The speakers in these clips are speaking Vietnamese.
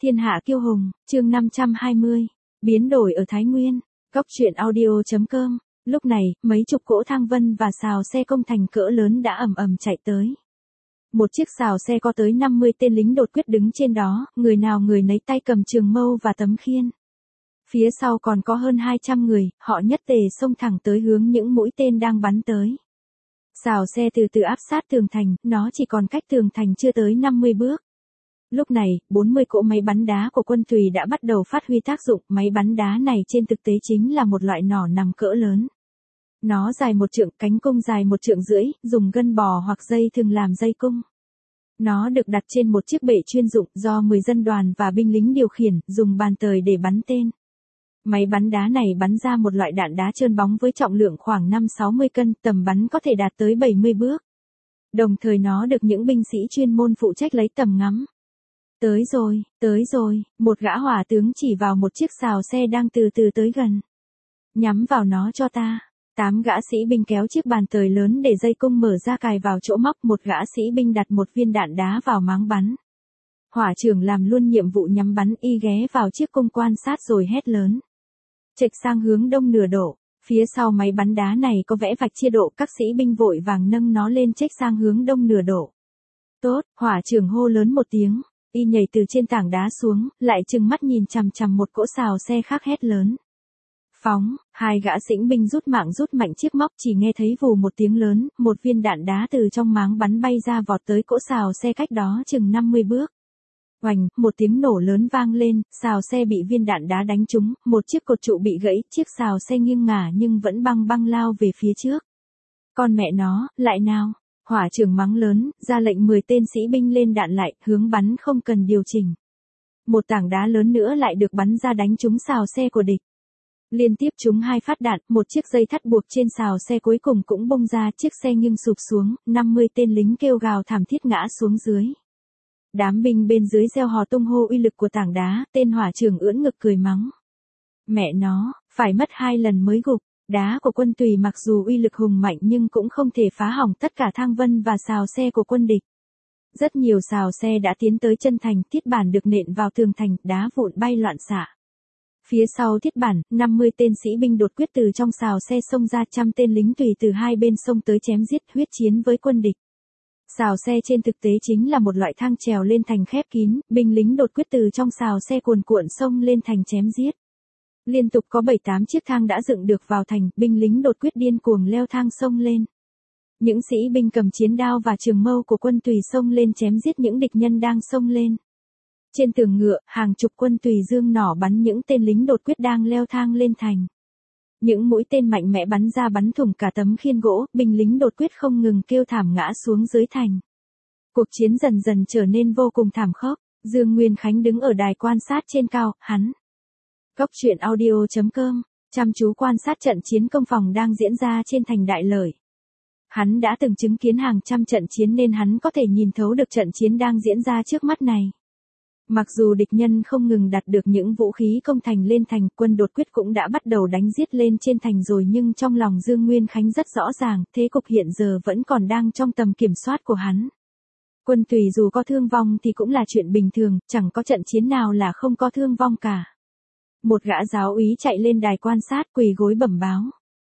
Thiên hạ kiêu hùng, chương 520. Biến đổi ở Thái Nguyên. Góc truyện audio.com. Lúc này, mấy chục cỗ thang vân và xào xe công thành cỡ lớn đã ầm ầm chạy tới. Một chiếc xào xe có tới 50 tên lính đột quyết đứng trên đó, người nào người nấy tay cầm trường mâu và tấm khiên. Phía sau còn có hơn 200 người, họ nhất tề xông thẳng tới hướng những mũi tên đang bắn tới. Xào xe từ từ áp sát tường thành, nó chỉ còn cách tường thành chưa tới 50 bước. Lúc này, 40 cỗ máy bắn đá của quân Tùy đã bắt đầu phát huy tác dụng. Máy bắn đá này trên thực tế chính là một loại nỏ nằm cỡ lớn. Nó dài 1 trượng, cánh cung dài 1,5 trượng, dùng gân bò hoặc dây thừng làm dây cung. Nó được đặt trên một chiếc bệ chuyên dụng do 10 dân đoàn và binh lính điều khiển, dùng bàn tời để bắn tên. Máy bắn đá này bắn ra một loại đạn đá trơn bóng với trọng lượng khoảng 5-60 cân, tầm bắn có thể đạt tới 70 bước. Đồng thời nó được những binh sĩ chuyên môn phụ trách lấy tầm ngắm. Tới rồi, một gã hỏa tướng chỉ vào một chiếc xào xe đang từ từ tới gần. Nhắm vào nó cho ta. 8 gã sĩ binh kéo chiếc bàn tời lớn để dây cung mở ra cài vào chỗ móc, một gã sĩ binh đặt một viên đạn đá vào máng bắn. Hỏa trưởng làm luôn nhiệm vụ nhắm bắn, y ghé vào chiếc cung quan sát rồi hét lớn. Chệch sang hướng đông nửa độ. Phía sau máy bắn đá này có vẽ vạch chia độ, các sĩ binh vội vàng nâng nó lên chếch sang hướng đông nửa độ. Tốt, hỏa trưởng hô lớn một tiếng. Y nhảy từ trên tảng đá xuống, lại trừng mắt nhìn chằm chằm một cỗ xào xe khác hét lớn. Phóng, 2 gã sĩ binh rút mạnh chiếc móc, chỉ nghe thấy vù một tiếng lớn, một viên đạn đá từ trong máng bắn bay ra vọt tới cỗ xào xe cách đó chừng 50 bước. Oành, một tiếng nổ lớn vang lên, xào xe bị viên đạn đá đánh trúng, một chiếc cột trụ bị gãy, chiếc xào xe nghiêng ngả nhưng vẫn băng lao về phía trước. Con mẹ nó, lại nào! Hỏa trưởng mắng lớn, ra lệnh 10 tên sĩ binh lên đạn lại, hướng bắn không cần điều chỉnh. Một tảng đá lớn nữa lại được bắn ra đánh trúng xào xe của địch. Liên tiếp trúng 2 phát đạn, một chiếc dây thắt buộc trên xào xe cuối cùng cũng bung ra, chiếc xe nghiêng sụp xuống, 50 tên lính kêu gào thảm thiết ngã xuống dưới. Đám binh bên dưới reo hò tung hô uy lực của tảng đá, tên hỏa trưởng ưỡn ngực cười mắng. Mẹ nó, phải mất 2 lần mới gục. Đá của quân Tùy mặc dù uy lực hùng mạnh nhưng cũng không thể phá hỏng tất cả thang vân và xào xe của quân địch. Rất nhiều xào xe đã tiến tới chân thành, thiết bản được nện vào tường thành, đá vụn bay loạn xạ. Phía sau thiết bản, 50 tên sĩ binh đột quyết từ trong xào xe xông ra, 100 tên lính Tùy từ hai bên xông tới chém giết, huyết chiến với quân địch. Xào xe trên thực tế chính là một loại thang trèo lên thành khép kín, binh lính đột quyết từ trong xào xe cuồn cuộn xông lên thành chém giết. Liên tục có 7-8 chiếc thang đã dựng được vào thành, binh lính đột quyết điên cuồng leo thang xông lên. Những sĩ binh cầm chiến đao và trường mâu của quân Tùy xông lên chém giết những địch nhân đang xông lên. Trên tường ngựa, hàng chục quân Tùy dương nỏ bắn những tên lính đột quyết đang leo thang lên thành. Những mũi tên mạnh mẽ bắn ra bắn thủng cả tấm khiên gỗ, binh lính đột quyết không ngừng kêu thảm ngã xuống dưới thành. Cuộc chiến dần dần trở nên vô cùng thảm khốc. Dương Nguyên Khánh đứng ở đài quan sát trên cao, hắn. Góc truyện audio.com, chăm chú quan sát trận chiến công phòng đang diễn ra trên thành Đại Lợi. Hắn đã từng chứng kiến hàng trăm trận chiến nên hắn có thể nhìn thấu được trận chiến đang diễn ra trước mắt này. Mặc dù địch nhân không ngừng đặt được những vũ khí công thành lên thành, quân đột quyết cũng đã bắt đầu đánh giết lên trên thành rồi, nhưng trong lòng Dương Nguyên Khánh rất rõ ràng, thế cục hiện giờ vẫn còn đang trong tầm kiểm soát của hắn. Quân Tùy dù có thương vong thì cũng là chuyện bình thường, chẳng có trận chiến nào là không có thương vong cả. Một gã giáo úy chạy lên đài quan sát, quỳ gối bẩm báo.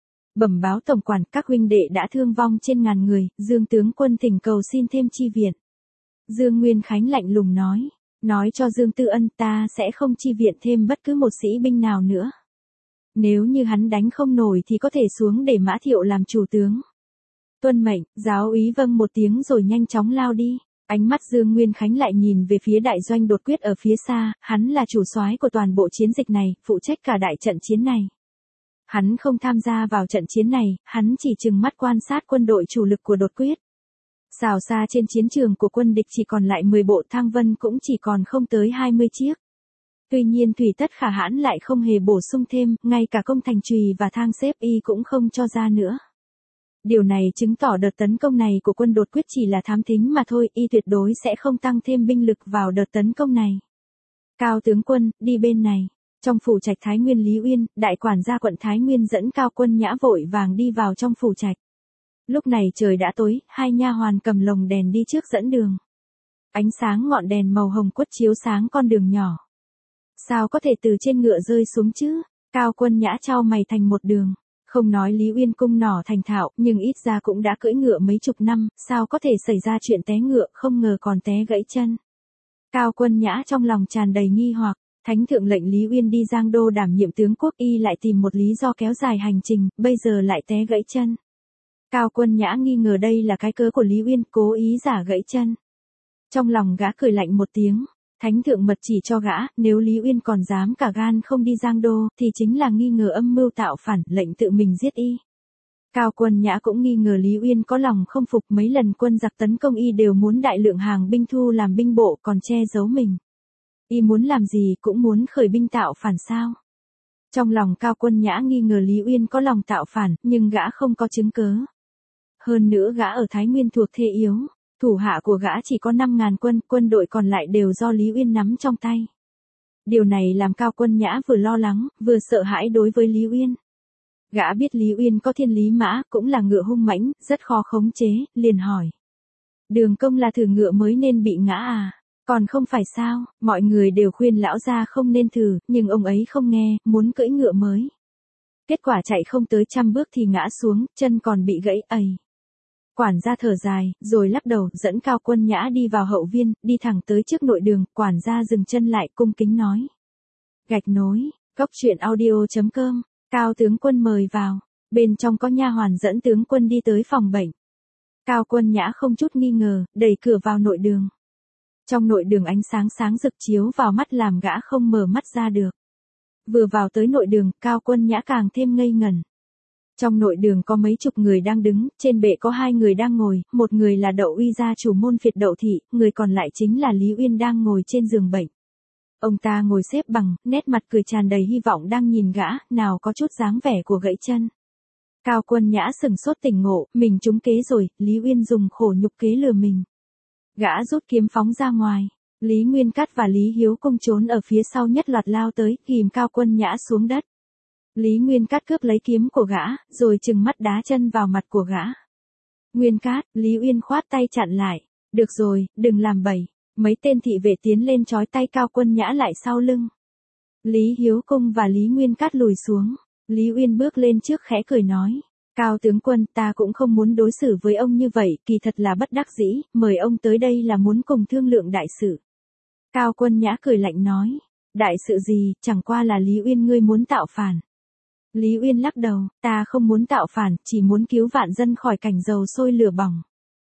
Bẩm báo tổng quản, các huynh đệ đã thương vong trên 1000 người, Dương tướng quân thỉnh cầu xin thêm chi viện. Dương Nguyên Khánh lạnh lùng nói cho Dương Tư Ân, ta sẽ không chi viện thêm bất cứ một sĩ binh nào nữa. Nếu như hắn đánh không nổi thì có thể xuống để Mã Thiệu làm chủ tướng. Tuân mệnh, giáo úy vâng một tiếng rồi nhanh chóng lao đi. Ánh mắt Dương Nguyên Khánh lại nhìn về phía đại doanh đột quyết ở phía xa, hắn là chủ soái của toàn bộ chiến dịch này, phụ trách cả đại trận chiến này. Hắn không tham gia vào trận chiến này, hắn chỉ trừng mắt quan sát quân đội chủ lực của đột quyết. Xào xa trên chiến trường của quân địch chỉ còn lại 10 bộ, thang vân cũng chỉ còn không tới 20 chiếc. Tuy nhiên Thủy Tất Khả Hãn lại không hề bổ sung thêm, ngay cả công thành chùy và thang xếp y cũng không cho ra nữa. Điều này chứng tỏ đợt tấn công này của quân đột quyết chỉ là thám thính mà thôi, y tuyệt đối sẽ không tăng thêm binh lực vào đợt tấn công này. Cao tướng quân, đi bên này. Trong phủ trạch Thái Nguyên Lý Uyên, đại quản gia quận Thái Nguyên dẫn Cao Quân Nhã vội vàng đi vào trong phủ trạch. Lúc này trời đã tối, 2 nha hoàn cầm lồng đèn đi trước dẫn đường. Ánh sáng ngọn đèn màu hồng quất chiếu sáng con đường nhỏ. Sao có thể từ trên ngựa rơi xuống chứ? Cao Quân Nhã chau mày thành một đường. Không nói Lý Uyên cung nỏ thành thạo, nhưng ít ra cũng đã cưỡi ngựa mấy chục năm, sao có thể xảy ra chuyện té ngựa, không ngờ còn té gãy chân. Cao Quân Nhã trong lòng tràn đầy nghi hoặc, Thánh thượng lệnh Lý Uyên đi Giang Đô đảm nhiệm tướng quốc, y lại tìm một lý do kéo dài hành trình, bây giờ lại té gãy chân. Cao Quân Nhã nghi ngờ đây là cái cớ của Lý Uyên cố ý giả gãy chân. Trong lòng gã cười lạnh một tiếng, Thánh thượng mật chỉ cho gã, nếu Lý Uyên còn dám cả gan không đi Giang Đô, thì chính là nghi ngờ âm mưu tạo phản, lệnh tự mình giết y. Cao Quân Nhã cũng nghi ngờ Lý Uyên có lòng không phục, mấy lần quân giặc tấn công y đều muốn đại lượng hàng binh thu làm binh bộ, còn che giấu mình. Y muốn làm gì cũng muốn khởi binh tạo phản sao? Trong lòng Cao Quân Nhã nghi ngờ Lý Uyên có lòng tạo phản, nhưng gã không có chứng cớ. Hơn nữa gã ở Thái Nguyên thuộc thế yếu, thủ hạ của gã chỉ có 5.000 quân, quân đội còn lại đều do Lý Uyên nắm trong tay. Điều này làm Cao Quân Nhã vừa lo lắng, vừa sợ hãi đối với Lý Uyên. Gã biết Lý Uyên có thiên lý mã, cũng là ngựa hung mãnh, rất khó khống chế, liền hỏi. Đường công là thử ngựa mới nên bị ngã à? Còn không phải sao, mọi người đều khuyên lão gia không nên thử, nhưng ông ấy không nghe, muốn cưỡi ngựa mới. Kết quả chạy không tới 100 bước thì ngã xuống, chân còn bị gãy, ầy. Quản gia thở dài, rồi lắc đầu, dẫn Cao Quân Nhã đi vào hậu viên, đi thẳng tới trước nội đường, quản gia dừng chân lại, cung kính nói. Gạch nối, góc truyện audio.com, Cao tướng quân mời vào, bên trong có nha hoàn dẫn tướng quân đi tới phòng bệnh. Cao Quân Nhã không chút nghi ngờ, đẩy cửa vào nội đường. Trong nội đường ánh sáng sáng rực chiếu vào mắt làm gã không mở mắt ra được. Vừa vào tới nội đường, Cao Quân Nhã càng thêm ngây ngẩn. Trong nội đường có mấy chục người đang đứng, trên bệ có 2 người đang ngồi, một người là Đậu Uy gia chủ môn Phiệt Đậu thị, người còn lại chính là Lý Uyên đang ngồi trên giường bệnh. Ông ta ngồi xếp bằng, nét mặt cười tràn đầy hy vọng đang nhìn gã, nào có chút dáng vẻ của gãy chân. Cao Quân Nhã sừng sốt tỉnh ngộ, mình trúng kế rồi, Lý Uyên dùng khổ nhục kế lừa mình. Gã rút kiếm phóng ra ngoài. Lý Nguyên Cát và Lý Hiếu Công trốn ở phía sau nhất loạt lao tới, ghìm Cao Quân Nhã xuống đất. Lý Nguyên Cát cướp lấy kiếm của gã, rồi trừng mắt đá chân vào mặt của gã. Nguyên Cát, Lý Uyên khoát tay chặn lại. Được rồi, đừng làm bậy. Mấy tên thị vệ tiến lên trói tay Cao Quân Nhã lại sau lưng. Lý Hiếu Công và Lý Nguyên Cát lùi xuống. Lý Uyên bước lên trước khẽ cười nói. Cao tướng quân, ta cũng không muốn đối xử với ông như vậy, kỳ thật là bất đắc dĩ, mời ông tới đây là muốn cùng thương lượng đại sự. Cao Quân Nhã cười lạnh nói. Đại sự gì, chẳng qua là Lý Uyên ngươi muốn tạo phản. Lý Uyên lắc đầu, ta không muốn tạo phản, chỉ muốn cứu vạn dân khỏi cảnh dầu sôi lửa bỏng.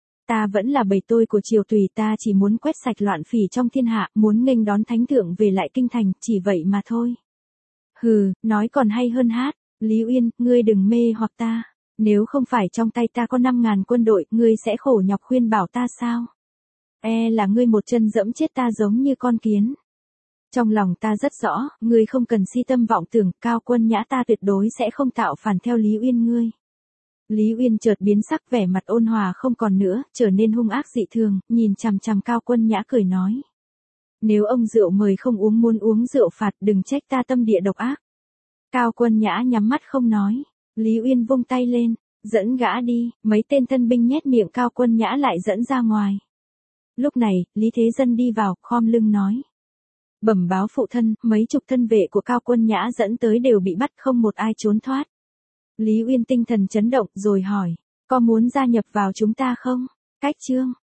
Ta vẫn là bầy tôi của triều tùy, ta chỉ muốn quét sạch loạn phỉ trong thiên hạ, muốn nghênh đón thánh thượng về lại kinh thành, chỉ vậy mà thôi. Hừ, nói còn hay hơn hát. Lý Uyên, ngươi đừng mê hoặc ta. Nếu không phải trong tay ta có 5.000 quân đội, ngươi sẽ khổ nhọc khuyên bảo ta sao? Là ngươi một chân dẫm chết ta giống như con kiến. Trong lòng ta rất rõ, ngươi không cần si tâm vọng tưởng, Cao Quân Nhã ta tuyệt đối sẽ không tạo phản theo Lý Uyên ngươi. Lý Uyên chợt biến sắc, vẻ mặt ôn hòa không còn nữa, trở nên hung ác dị thường, nhìn chằm chằm Cao Quân Nhã cười nói. Nếu ông rượu mời không uống, muốn uống rượu phạt, đừng trách ta tâm địa độc ác. Cao Quân Nhã nhắm mắt không nói. Lý Uyên vung tay lên, dẫn gã đi, mấy tên thân binh nhét miệng Cao Quân Nhã lại dẫn ra ngoài. Lúc này, Lý Thế Dân đi vào, khom lưng nói. Bẩm báo phụ thân, mấy chục thân vệ của Cao Quân Nhã dẫn tới đều bị bắt, không một ai trốn thoát. Lý Uyên tinh thần chấn động rồi hỏi, có muốn gia nhập vào chúng ta không? Cách chương.